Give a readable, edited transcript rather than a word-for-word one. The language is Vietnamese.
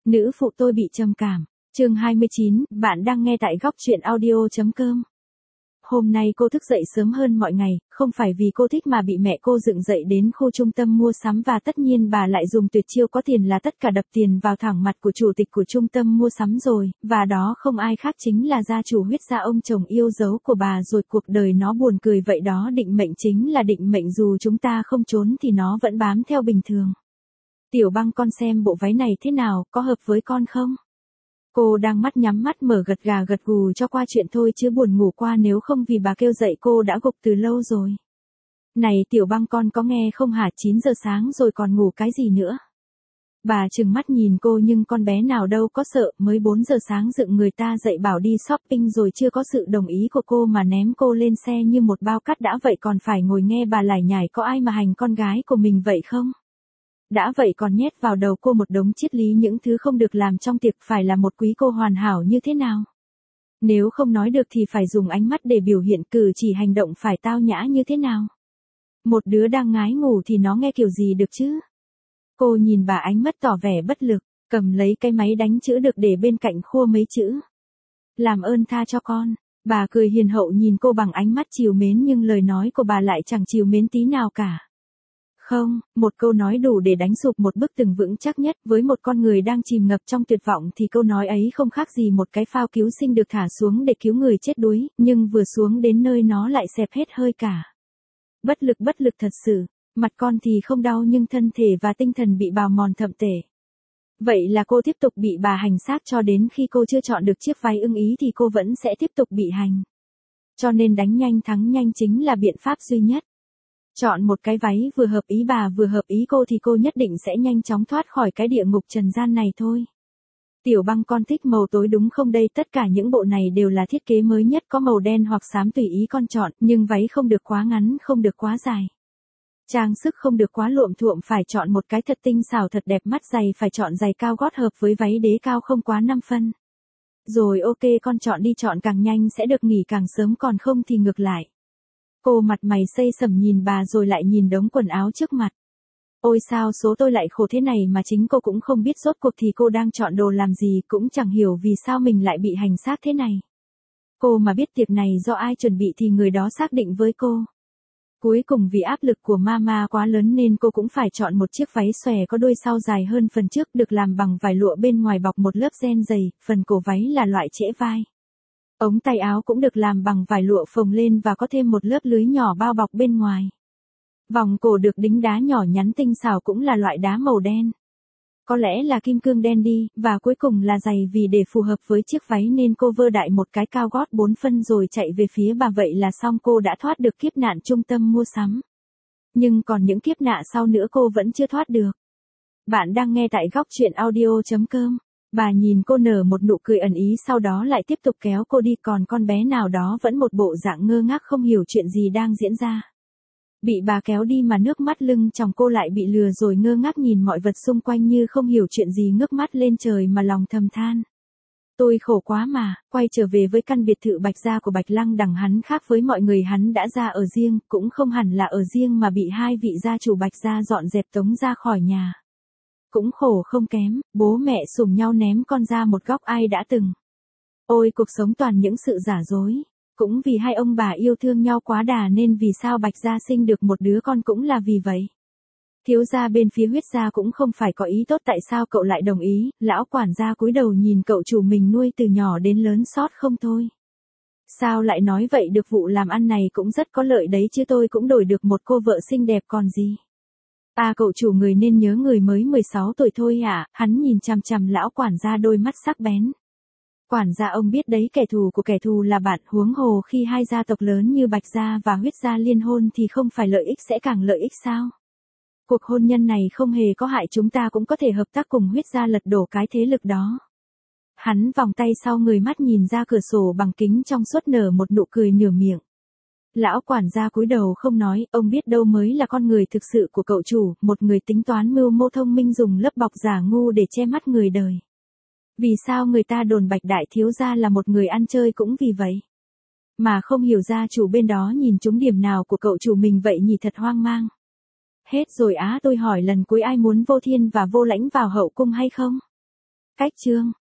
Nữ phụ tôi bị trầm cảm. Chương 29, bạn đang nghe tại góc truyện audio.com. Hôm nay cô thức dậy sớm hơn mọi ngày, không phải vì cô thích mà bị mẹ cô dựng dậy đến khu trung tâm mua sắm và tất nhiên bà lại dùng tuyệt chiêu có tiền là tất cả đập tiền vào thẳng mặt của chủ tịch của trung tâm mua sắm rồi, và đó không ai khác chính là gia chủ Huyết gia, ông chồng yêu dấu của bà rồi. Cuộc đời nó buồn cười vậy đó, định mệnh chính là định mệnh, dù chúng ta không trốn thì nó vẫn bám theo bình thường. Tiểu Băng, con xem bộ váy này thế nào, có hợp với con không? Cô đang mắt nhắm mắt mở gật gà gật gù cho qua chuyện thôi chứ buồn ngủ qua, nếu không vì bà kêu dậy cô đã gục từ lâu rồi. Này Tiểu Băng, con có nghe không hả, 9 giờ sáng rồi còn ngủ cái gì nữa? Bà trừng mắt nhìn cô nhưng con bé nào đâu có sợ, mới 4 giờ sáng dựng người ta dậy bảo đi shopping rồi chưa có sự đồng ý của cô mà ném cô lên xe như một bao cát đã vậy còn phải ngồi nghe bà lải nhải, có ai mà hành con gái của mình vậy không? Đã vậy còn nhét vào đầu cô một đống triết lý những thứ không được làm trong tiệc, phải là một quý cô hoàn hảo như thế nào. Nếu không nói được thì phải dùng ánh mắt để biểu hiện, cử chỉ hành động phải tao nhã như thế nào. Một đứa đang ngái ngủ thì nó nghe kiểu gì được chứ. Cô nhìn bà ánh mắt tỏ vẻ bất lực, cầm lấy cái máy đánh chữ được để bên cạnh khua mấy chữ. Làm ơn tha cho con. Bà cười hiền hậu nhìn cô bằng ánh mắt trìu mến nhưng lời nói của bà lại chẳng trìu mến tí nào cả. Không, một câu nói đủ để đánh sụp một bức tường vững chắc nhất. Với một con người đang chìm ngập trong tuyệt vọng thì câu nói ấy không khác gì một cái phao cứu sinh được thả xuống để cứu người chết đuối, nhưng vừa xuống đến nơi nó lại xẹp hết hơi cả. Bất lực thật sự. Mặt con thì không đau nhưng thân thể và tinh thần bị bào mòn thậm tệ. Vậy là cô tiếp tục bị bà hành xác cho đến khi cô chưa chọn được chiếc váy ưng ý thì cô vẫn sẽ tiếp tục bị hành. Cho nên đánh nhanh thắng nhanh chính là biện pháp duy nhất. Chọn một cái váy vừa hợp ý bà vừa hợp ý cô thì cô nhất định sẽ nhanh chóng thoát khỏi cái địa ngục trần gian này thôi. Tiểu Băng, con thích màu tối đúng không? Đây tất cả những bộ này đều là thiết kế mới nhất, có màu đen hoặc xám tùy ý con chọn, nhưng váy không được quá ngắn, không được quá dài. Trang sức không được quá luộm thuộm, phải chọn một cái thật tinh xảo thật đẹp mắt. Giày phải chọn giày cao gót hợp với váy, đế cao không quá 5 phân. Rồi ok, con chọn đi, chọn càng nhanh sẽ được nghỉ càng sớm, còn không thì ngược lại. Cô mặt mày xây sẩm nhìn bà rồi lại nhìn đống quần áo trước mặt. Ôi sao số tôi lại khổ thế này mà chính cô cũng không biết rốt cuộc thì cô đang chọn đồ làm gì, cũng chẳng hiểu vì sao mình lại bị hành xác thế này. Cô mà biết tiệc này do ai chuẩn bị thì người đó xác định với cô. Cuối cùng vì áp lực của mama quá lớn nên cô cũng phải chọn một chiếc váy xòe có đuôi sau dài hơn phần trước, được làm bằng vải lụa, bên ngoài bọc một lớp ren dày, phần cổ váy là loại trễ vai. Ống tay áo cũng được làm bằng vải lụa phồng lên và có thêm một lớp lưới nhỏ bao bọc bên ngoài. Vòng cổ được đính đá nhỏ nhắn tinh xảo, cũng là loại đá màu đen. Có lẽ là kim cương đen đi, và cuối cùng là giày, vì để phù hợp với chiếc váy nên cô vơ đại một cái cao gót 4 phân rồi chạy về phía bà, vậy là xong, cô đã thoát được kiếp nạn trung tâm mua sắm. Nhưng còn những kiếp nạn sau nữa cô vẫn chưa thoát được. Bạn đang nghe tại góc truyện audio.com. Bà nhìn cô nở một nụ cười ẩn ý, sau đó lại tiếp tục kéo cô đi, còn con bé nào đó vẫn một bộ dạng ngơ ngác không hiểu chuyện gì đang diễn ra. Bị bà kéo đi mà nước mắt lưng tròng, cô lại bị lừa rồi, ngơ ngác nhìn mọi vật xung quanh như không hiểu chuyện gì, ngước mắt lên trời mà lòng thầm than. Tôi khổ quá mà. Quay trở về với căn biệt thự Bạch gia của Bạch Lăng Đằng, hắn khác với mọi người, hắn đã ra ở riêng, cũng không hẳn là ở riêng mà bị hai vị gia chủ Bạch gia dọn dẹp tống ra khỏi nhà. Cũng khổ không kém, bố mẹ sủng nhau ném con ra một góc, ai đã từng. Ôi cuộc sống toàn những sự giả dối. Cũng vì hai ông bà yêu thương nhau quá đà nên vì sao Bạch gia sinh được một đứa con cũng là vì vậy. Thiếu gia bên phía Huyết gia cũng không phải có ý tốt, tại sao cậu lại đồng ý? Lão quản gia cúi đầu nhìn cậu chủ mình nuôi từ nhỏ đến lớn xót không thôi. Sao lại nói vậy được, vụ làm ăn này cũng rất có lợi đấy chứ, tôi cũng đổi được một cô vợ xinh đẹp còn gì. À, cậu chủ người nên nhớ người mới 16 tuổi thôi hả? Hắn nhìn chằm chằm lão quản gia đôi mắt sắc bén. Quản gia, ông biết đấy, kẻ thù của kẻ thù là bạn, huống hồ khi hai gia tộc lớn như Bạch gia và Huyết gia liên hôn thì không phải lợi ích sẽ càng lợi ích sao? Cuộc hôn nhân này không hề có hại, chúng ta cũng có thể hợp tác cùng Huyết gia lật đổ cái thế lực đó. Hắn vòng tay sau người, mắt nhìn ra cửa sổ bằng kính trong suốt, nở một nụ cười nửa miệng. Lão quản gia cúi đầu không nói, ông biết đâu mới là con người thực sự của cậu chủ, một người tính toán mưu mô thông minh, dùng lớp bọc giả ngu để che mắt người đời. Vì sao người ta đồn Bạch đại thiếu gia là một người ăn chơi cũng vì vậy. Mà không hiểu gia chủ bên đó nhìn trúng điểm nào của cậu chủ mình vậy nhỉ, thật hoang mang. Hết rồi á, tôi hỏi lần cuối, ai muốn Vô Thiên và Vô Lãnh vào hậu cung hay không? Cách chương